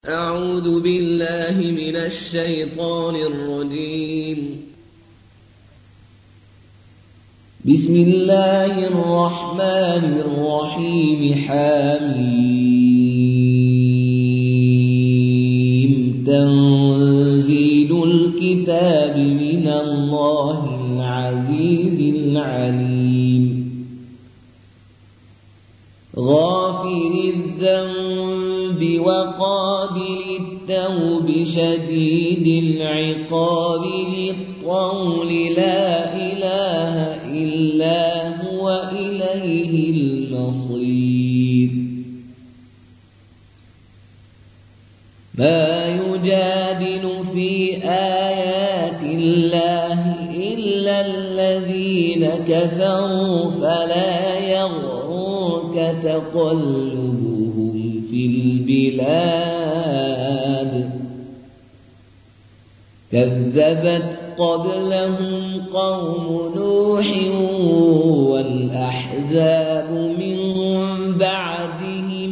أعوذ بالله من الشيطان الرجيم. بسم الله الرحمن الرحيم. حميم. تنزيل الكتاب من الله العزيز العليم. غافر الذنب وقابل التوب شديد العقاب ذي الطول لا إله إلا هو إليه المصير. ما يجادل في آيات الله إلا الذين كفروا فلا يغرك تقلبهم في البلاد. كذبت قبلهم قوم نوح والأحزاب من بعدهم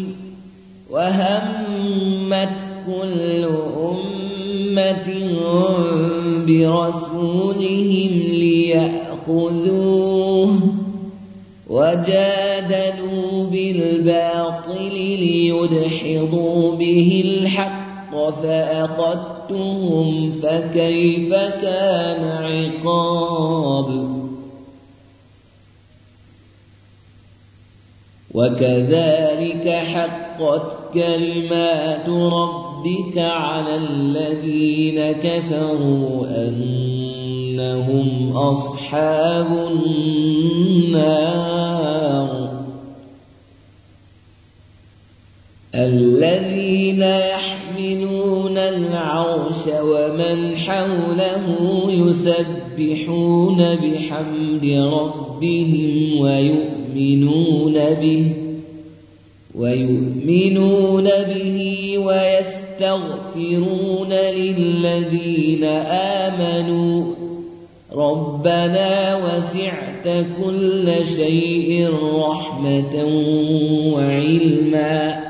وهمت كل أمة برسولهم ليأخذوه وجادلوا بالباطل ليدحضوا به الحق فأخذتهم فكيف كان عقاب. وكذلك حقت كلمات ربك على الذين كفروا أنهم أصحاب النار. الذين يحملون العرش ومن حوله يسبحون بحمد ربهم ويؤمنون به ويستغفرون للذين آمنوا ربنا وسعت كل شيء رحمة وعلما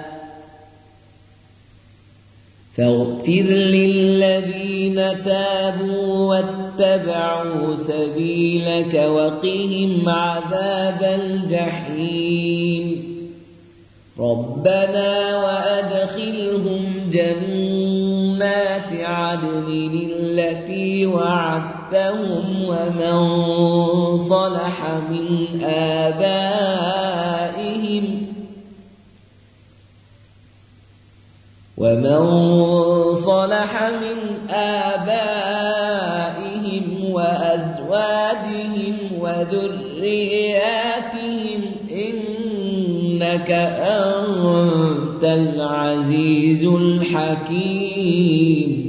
فاغفر للذين تابوا واتبعوا سبيلك وقهم عذاب الجحيم. ربنا وأدخلهم جنات عدن التي وعدتهم ومن صلح من آبائهم وأزواجهم وذرياتهم إنك أنت العزيز الحكيم.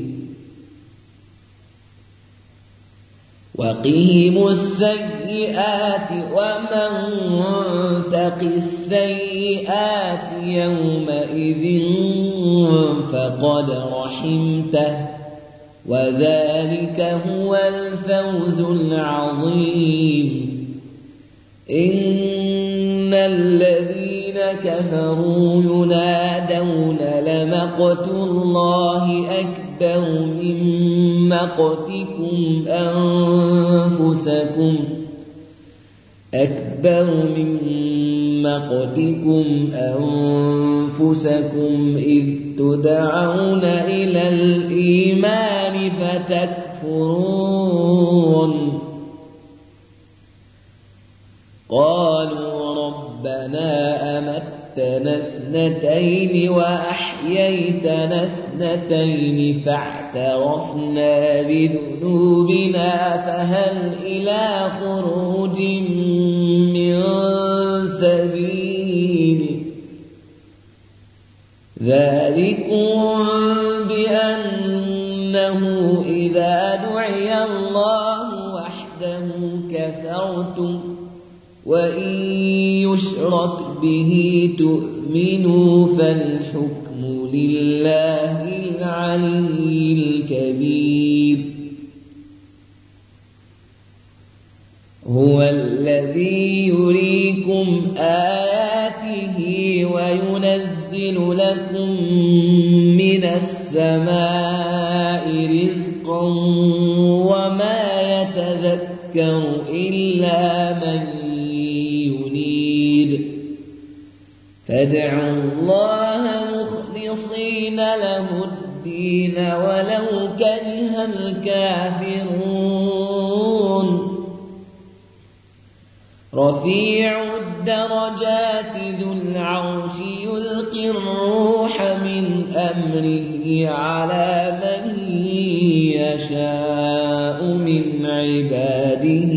وقهم السيئات ومن تق السيئات يومئذ فقد رحمته وذلك هو الفوز العظيم. إن الذين كفروا ينادون لمقت الله أكبر من مقتكم أنفسكم إذ تدعون إلى الإيمان فتكفرون. قالوا ربنا أمتنا اثنتين وأحييتنا اثنتين فاعترفنا بذنوبنا فهل إلى خروج من سبيل. ذلكم بأنه إذا دعي الله وحده كفرتم وإن يشرك به تؤمنوا فالحكم لله العلي الكبير. هو الذي يريكم آياته وينزل لكم من السماء رزقا وما يتذكر إلا من ينيب فادعوا الله مخلصين له الدين ولو كره الكافرون رفيع الدرجات ذو العرش يلقي الروح من أمره على من يشاء من عباده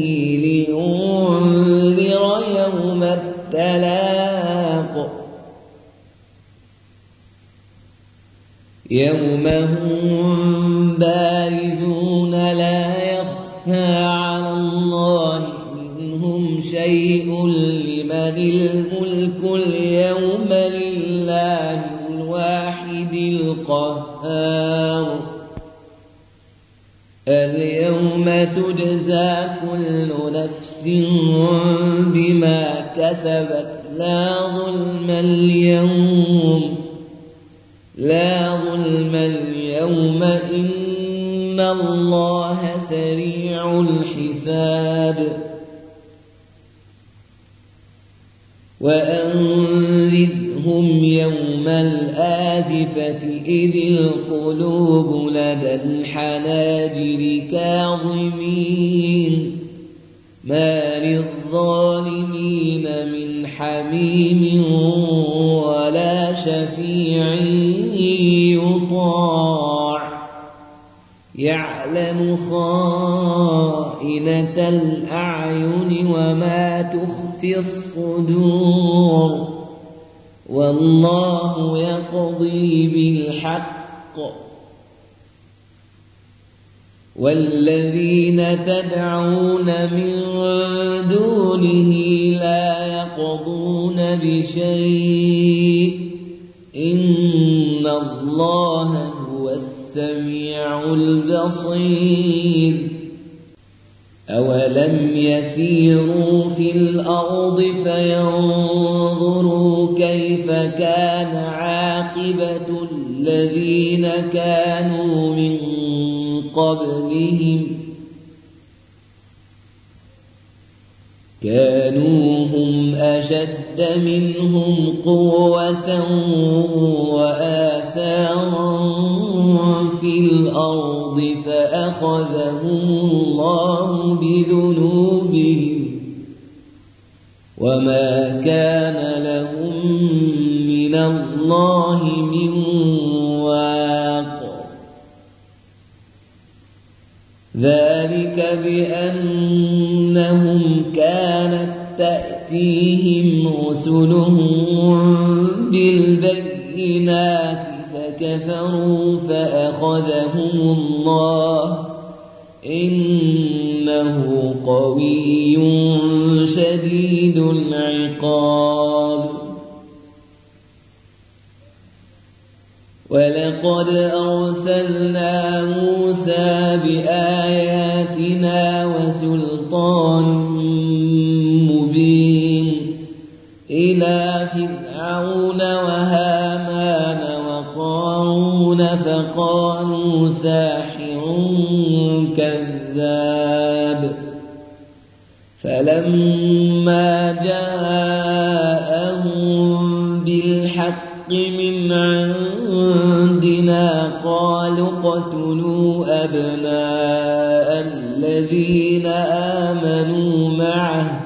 لينذر يوم التلاق يوم هم بارزون لا يخفى على الله منهم شيء لمن الملك اليوم لله الواحد القهار اليوم تجزى كل نفس بما كسبت لا ظلم اليوم إن الله سريع الحساب وأنذرهم يوم الآزفة إذ القلوب لدى الحناجر كاظمين ما للظالمين من حميم ولا شفيع يطاع يعلم خائنة الأعين وما تخفي الصدور والله يقضي بالحق والذين تدعون من دونه لا يقضون بشيء إن الله هو السميع البصير أولم يسيروا في الأرض فينظروا كيف كان عاقبة الذين كانوا من قبلهم كانوا هم أشد منهم قوة وآثارا في الأرض فأخذهم الله بذنوبهم وما كان لهم من الله من واق ذلك بأنهم كانت تأتيهم رسلهم بالبينات فكفروا فأخذهم الله إنه قوي شديد العقاب ولقد أرسلنا موسى بآياتنا وسلطان مبين إلى فرعون وهامان وقارون فقالوا ساحر كذاب فلما جاءهم بالحق من عندنا قالوا اقتلوا أبناء الذين آمنوا معه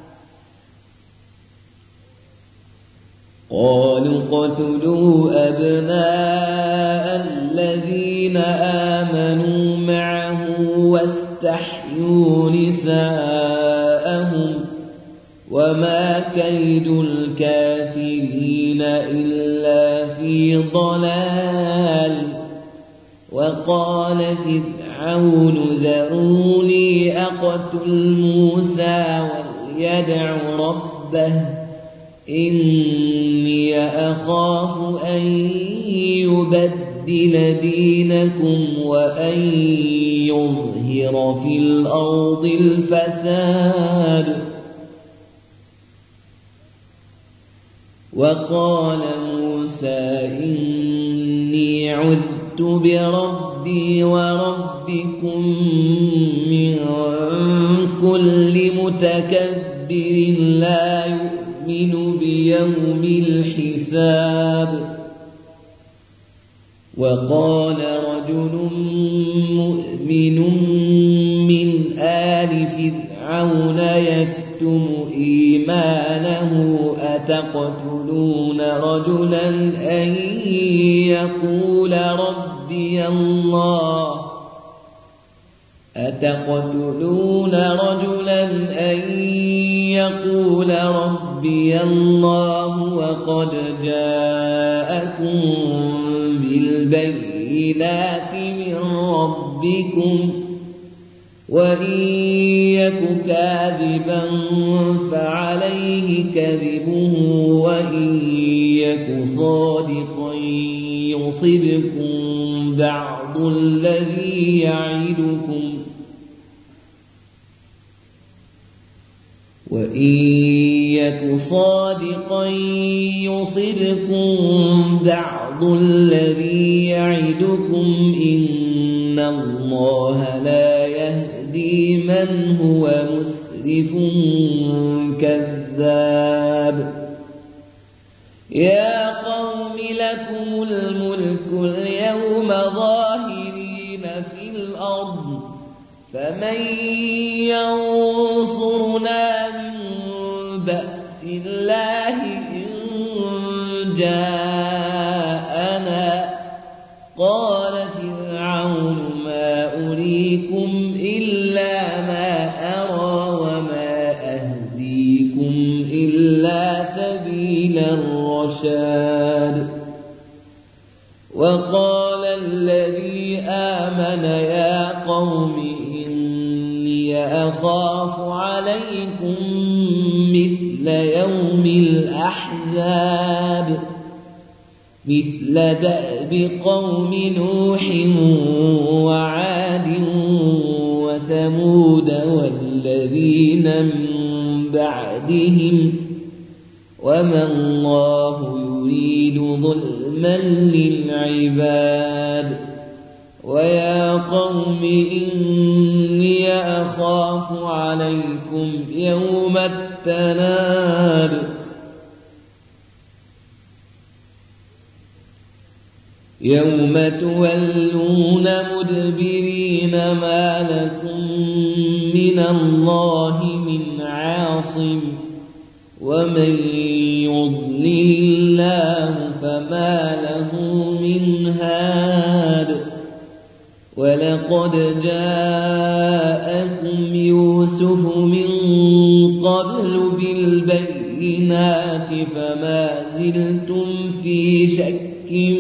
واستحيوا نساءهم وما كيد الكافرين إلا في ضلال وقال فرعون ذروني أقتل موسى وليدع ربه إني أخاف أن يبدل دينكم وأن يظهر في الأرض الفساد وقال موسى إني عذت بربي وربكم من كل متكبر لا يؤمن بيوم الحساب وقال رجل مؤمن من آل فرعون يكتم إيمانه أتقتلون رجلا أن يقول ربي الله وقد جاءكم بالبينات من ربكم وإن يك كاذبا فعليه كذبه وإن يك صادقا يصبكم بعض الذي يعدكم إن الله لا يهدي من هو مسرف كذاب يا قوم لكم الملك اليوم ظاهرين في الأرض فمن ينصرنا من بأس الله إن جاءنا قال فرعون ما أريكم إلا ما أرى وما أهديكم إلا سبيل الرشاد وقال الذي آمن يا قوم إني أخاف عليكم مثل يوم الأحزاب مثل دأب قوم نوح وعاد وثمود والذين من بعدهم وما الله يريد ظلما للعباد ويا قوم إني أخاف عليكم يوم التناد يوم تولون مدبرين ما لكم من الله من عاصم ومن يضلل الله فما له من هاد ولقد جاءكم يوسف من قبل بالبينات فما زلتم في شك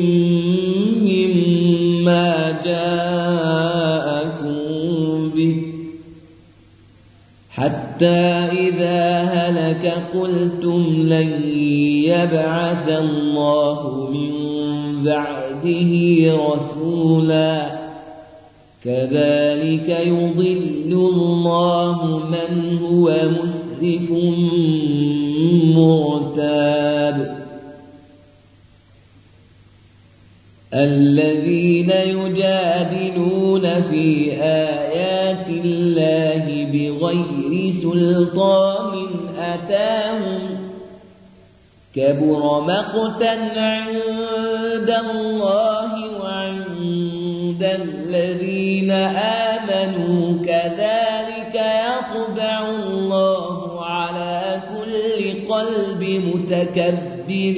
مما جاءكم به حتى إذا هلك قلتم لن يبعث الله من بعده رسولا كذلك يضل الله من هو مسرف مرتاب الذين يجادلون في آيات الله بغير سلطان أتاهم كبر مقتا عند الله وعند الذين آمنوا كذلك يطبع الله على كل قلب متكبر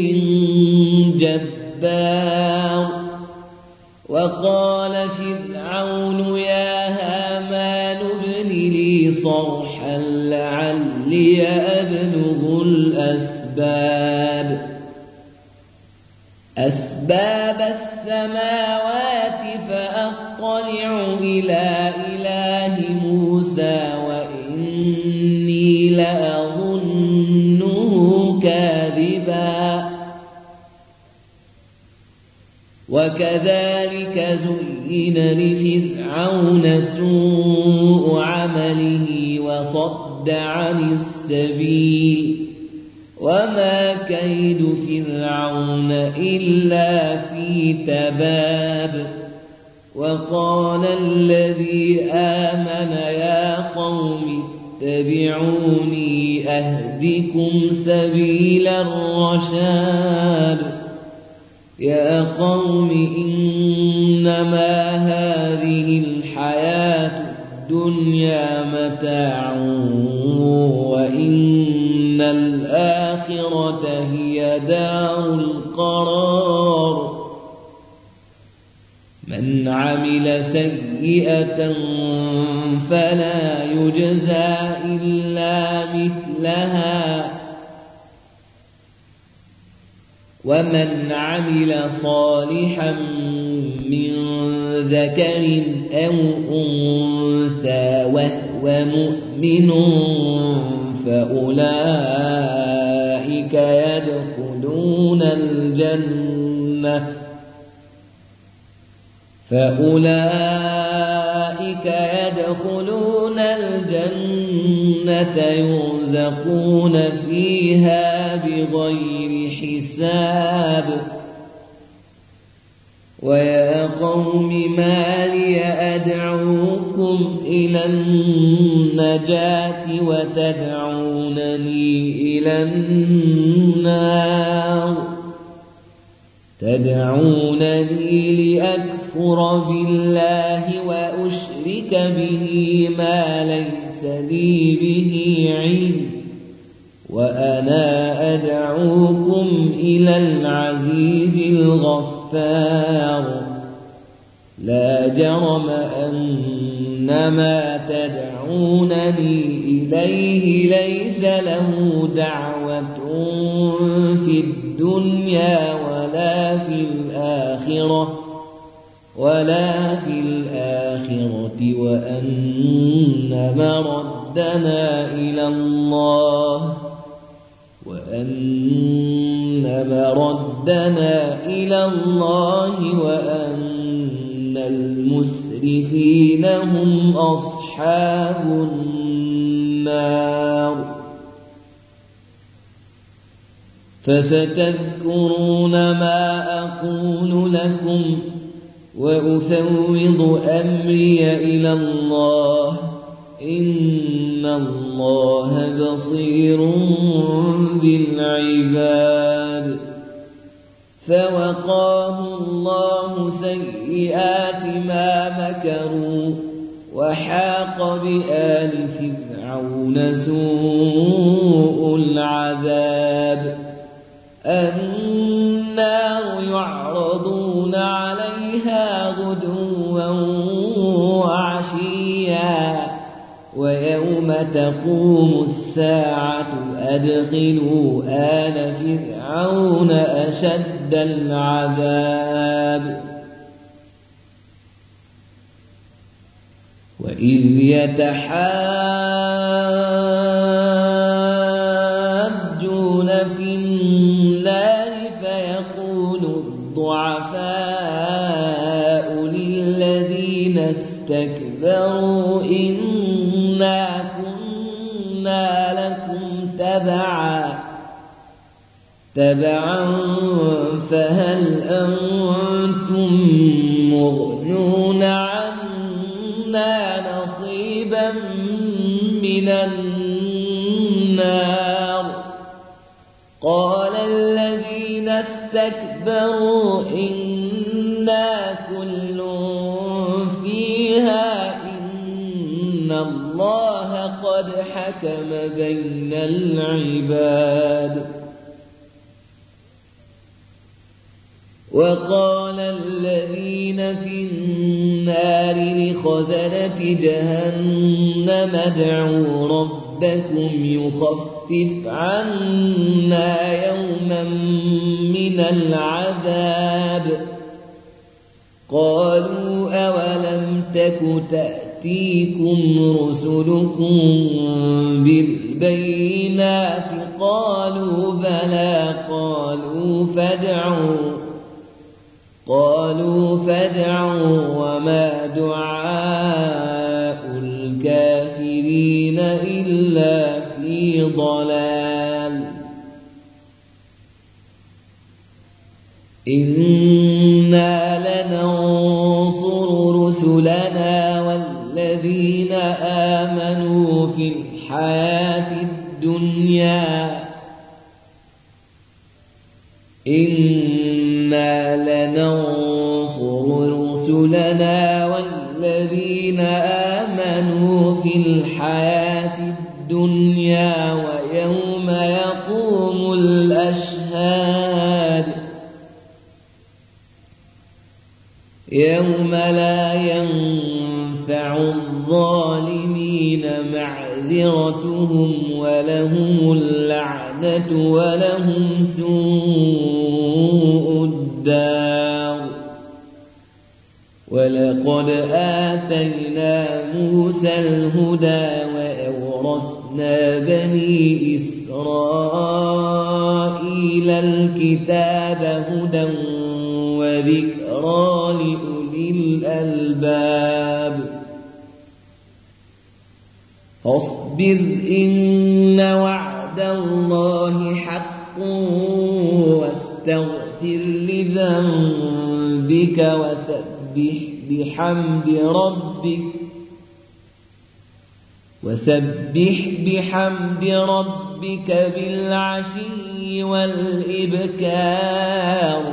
جبار وقال فرعون يا هامان ابن لي صرحا لعلي أبلغ أسباب السماوات فأطلع إلى إله موسى وإني لأظنه كاذبا وكذلك زين لفرعون سوء عمله وصد عن السبيل وما كيد فرعون إلا في تباب وقال الذي آمن يا قوم اتبعوني أهدكم سبيل الرشاد يا قوم إنما هذه الحياة الدنيا متاع وإن الآخرة هي دار القرار من عمل سيئة فلا يجزى إلا مثلها ومن عمل صالحا من ذكر أو أنثى وهو مؤمن فأولئك يدخلون الجنة يرزقون فيها بغير حساب ويا قوم ما لي أدعوكم إلى النجاة وتدعونني إلى النار تدعونني لأكفر بالله وأشرك به ما ليس لي به علم وأنا أدعوكم إلى العزيز الغفار لا جرم أن ما تدعونني إليه ليس له دعوة في الدنيا ولا في الآخرة وأن مردنا إلى الله وأن المسرفين هم أصحاب النار فستذكرون ما أقول لكم وأفوض أمري إلى الله إن الله بصير بالعباد فوقاه الله سيئات ما مكروا وحاق بآل فرعون سوء العذاب النار يعرضون عليها غدوا وعشيا ويوم تقوم الساعة أدخلوا آل فرعون أشد العذاب وإذ يتحاجون في النار فيقول الضعفاء للذين استكبروا إنا كنا لكم تبعا فهل أنتم مغنون عنا نصيبا من النار قال الذين استكبروا إنا كل فيها إن الله قد حكم بين العباد وقال الذين في النار لخزنة جهنم ادعوا ربكم يخفف عنا يوما من العذاب قالوا أولم تك تأتيكم رسلكم بالبينات قالوا بلى قالوا فادعوا وما دعاء الكافرين إلا في ضلال رسلنا والذين آمنوا في الحياة الدنيا إنا لننصر رسلنا والذين آمنوا في الحياة الدنيا ويوم يقوم الأشهاد يوم لا ينفع الظالمين معذرتهم ولهم اللعنة ولهم سوء الدار ولقد آتينا موسى الهدى وأورثنا بني إسرائيل الكتاب هدى وذكرى لأولي الألباب فاصبر إن وعد الله حق واستغفر لذنبك وسبح بحمد ربك بالعشي والإبكار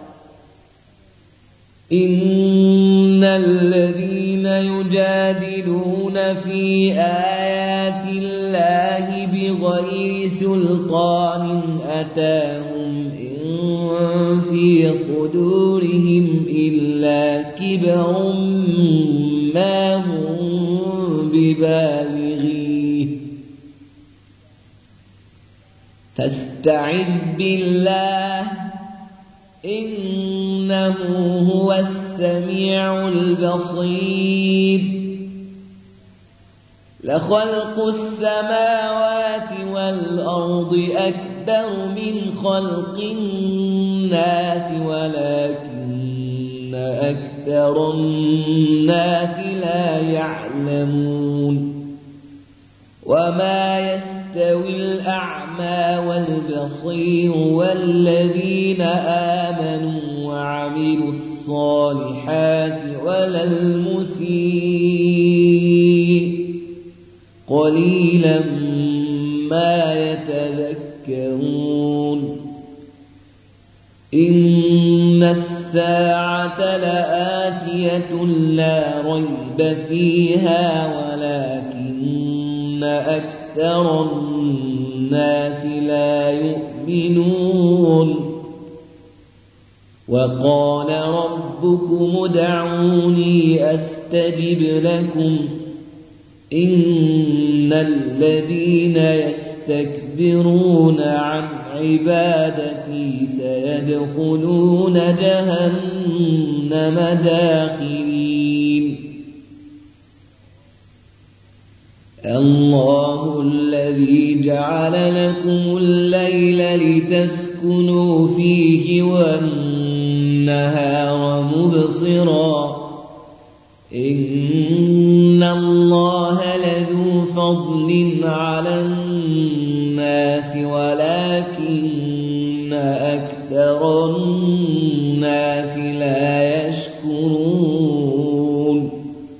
إن الذين يجادلون في آيات الله بغير سلطان أتاهم إن في صدورهم إلا كبر ما هم ببالغيه فاستعذ بالله إنه هو السميع البصير لخلق السماوات والأرض أكبر من خلق الناس ولكن أكثر الناس لا يعلمون وما يستوي الأعمى والبصير والذين آمنوا وعملوا الصالحات ولا المسيء قليلا ما يتذكرون إن الساعة لآتية لا ريب فيها ولكن أكثر الناس لا يؤمنون وقال ربكم ادعوني أستجب لكم إن الذين يستكبرون عن عبادتي سيدخلون جهنم داخرين الله الذي جعل لكم الليل لتسكنوا فيه والنهار مبصرا إن الله لذو فضل على الناس ولكن أكثر الناس لا يشكرون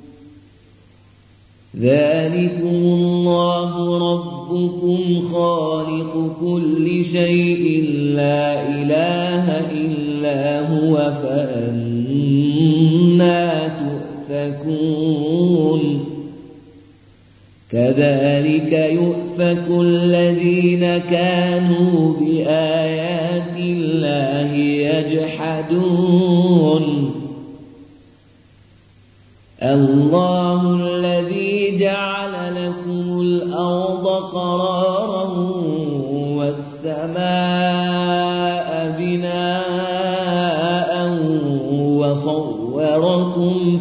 ذلكم الله ربكم خالق كل شيء لا إله إلا هو فأنا تؤفكون كذلك يؤفك الذين كانوا بآيات الله يجحدون الله الذي جعل لكم الأرض قرارا والسماء بناء وصوركم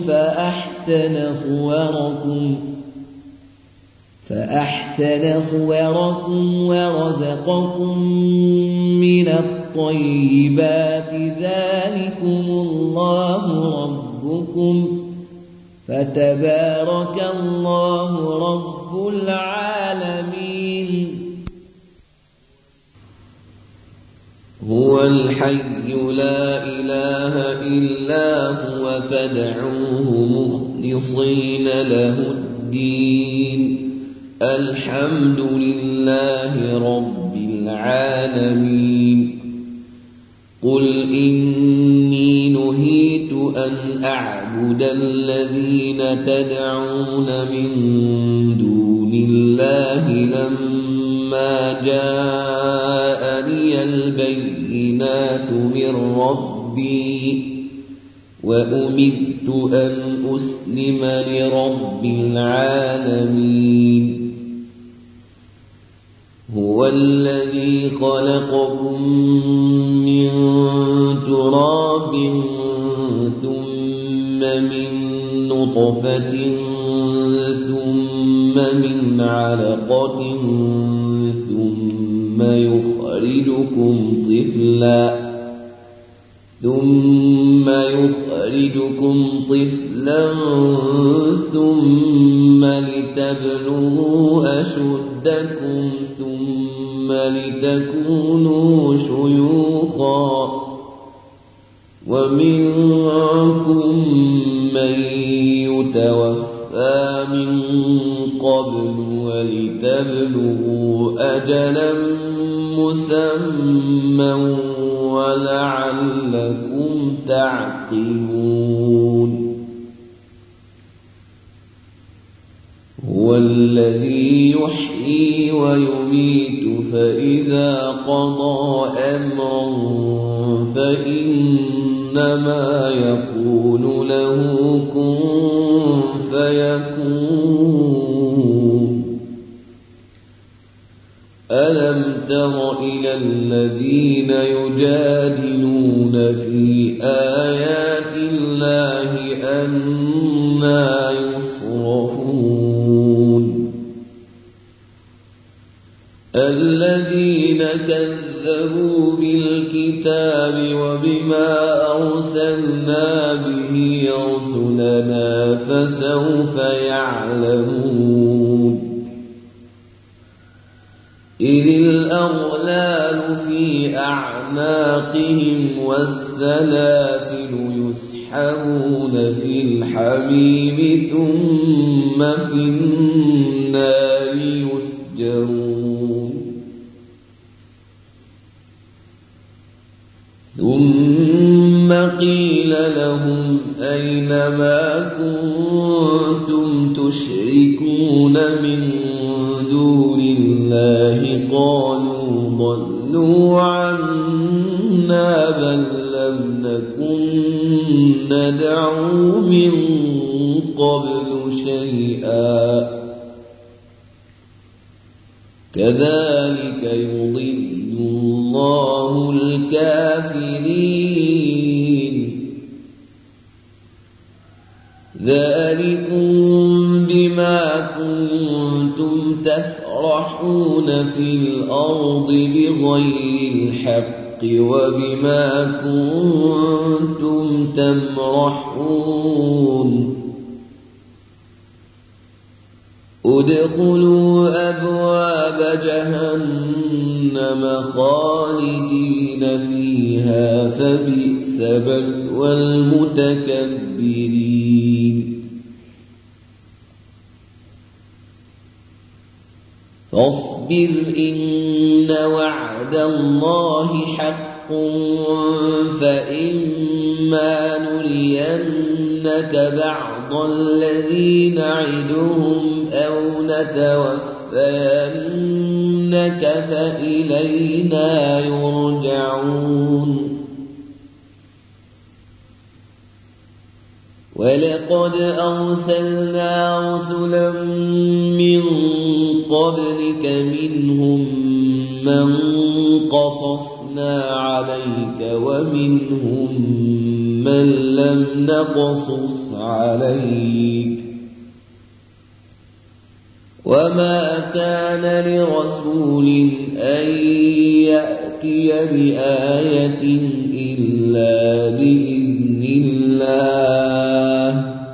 فأحسن صوركم ورزقكم من الطيبات ذلكم الله ربكم فتبارك الله رب العالمين هو الحي لا إله إلا هو فادعوه مخلصين له الدين الحمد لله رب العالمين قل إني نهيت أن أعبد الذين تدعون من دون الله لما جاءني البينات من ربي وأمرت أن أسلم لرب العالمين هو الذي خلقكم من تراب ثم من نطفة ثم من علقة ثم يخرجكم طفلا ثم لتبلغوا أشدكم ثم لتكونوا شيوخا ومنكم من يتوفى من قبل ولتبلغوا أجلا مسمى ولعلكم تعقلون هو الذي يحيي ويميت فإذا قضى أمرا فإنما يقول له كن فيكون ألم تر إلى الذين يجادلون في آيات الله أنى يصرفون الذين كذبوا بالكتاب وبما أرسلنا به رسلنا فسوف يعلمون إذ الأغلال في أعناقهم والسلاسل يسحبون في الحميم ثم في النار يسجرون ثم قيل لهم أين ما كنتم تشركون من دون الله قالوا ضلوا عنا بل لم نكن ندعو من قبل شيئا كذلك يضل الله الكافرين ذلكم بما كنتم تفرحون في الأرض بغير الحق وبما كنتم تمرحون ادخلوا أبواب جهنم خالدين فيها فبئس مثوى المتكبرين فاصبر إن وعد الله حق فإما نرينك بعض الذي نعدهم أو نتوفينك فإلينا يرجعون ولقد أرسلنا رسلا من قبلك منهم من قصصنا عليك ومنهم من لم نقصص عليك وما كان لرسول أن يأتي بآية إلا بإذن الله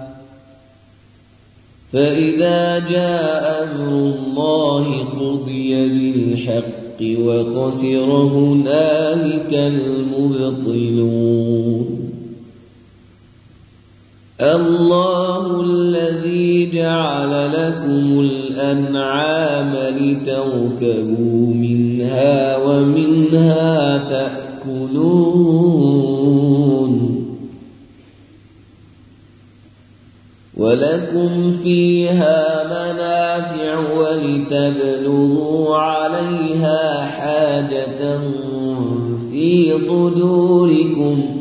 فإذا جاء أمر الله قضي بالحق وخسر هنالك. هنالك المبطلون الله الذي جعل لكم الأنعام لتركبوا منها ومنها تأكلون ولكم فيها منافع ولتبلغوا عليها حاجة في صدوركم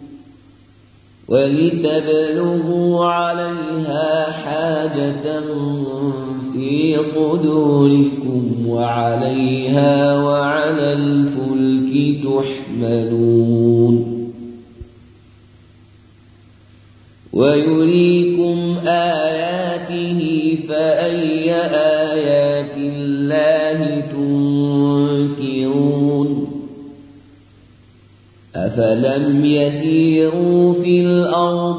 وعليها وعلى الفلك تحملون ويريكم آياته فأي آيات الله تنكرون أفلم يسيروا في الأرض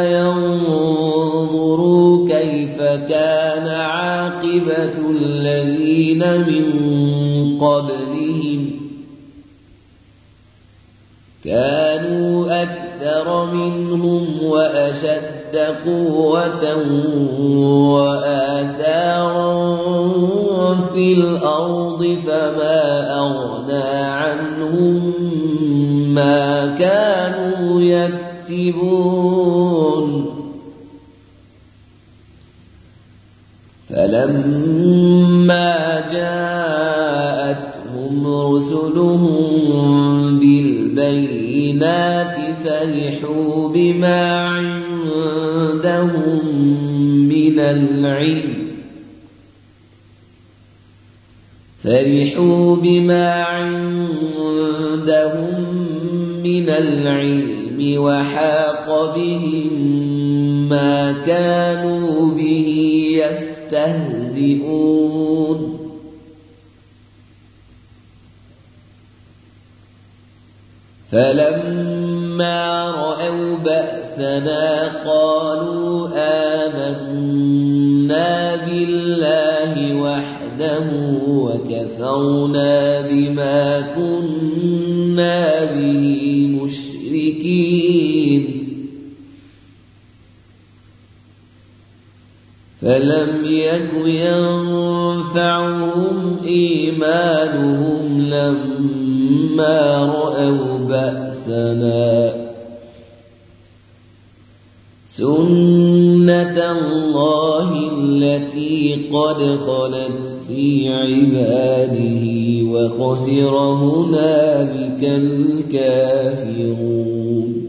فينظروا كيف كان عاقبة الذين من قبلهم كانوا أكثر منهم وأشد قوة وآثارا في الأرض فما أغنى عنهم ما كانوا يكسبون فلما جاءتهم رسلهم بالبينات فرحوا بما عندهم من العلم وحاق بهم ما كانوا به يستهزئون فلما رأوا بأسنا قالوا آمنا بالله وحده وكفرنا بما كنا به مشركين فلم يك ينفعهم إيمانهم لما رأوا بأسنا سنة الله التي قد خلت في عباده وخسر هنالك الكافرون.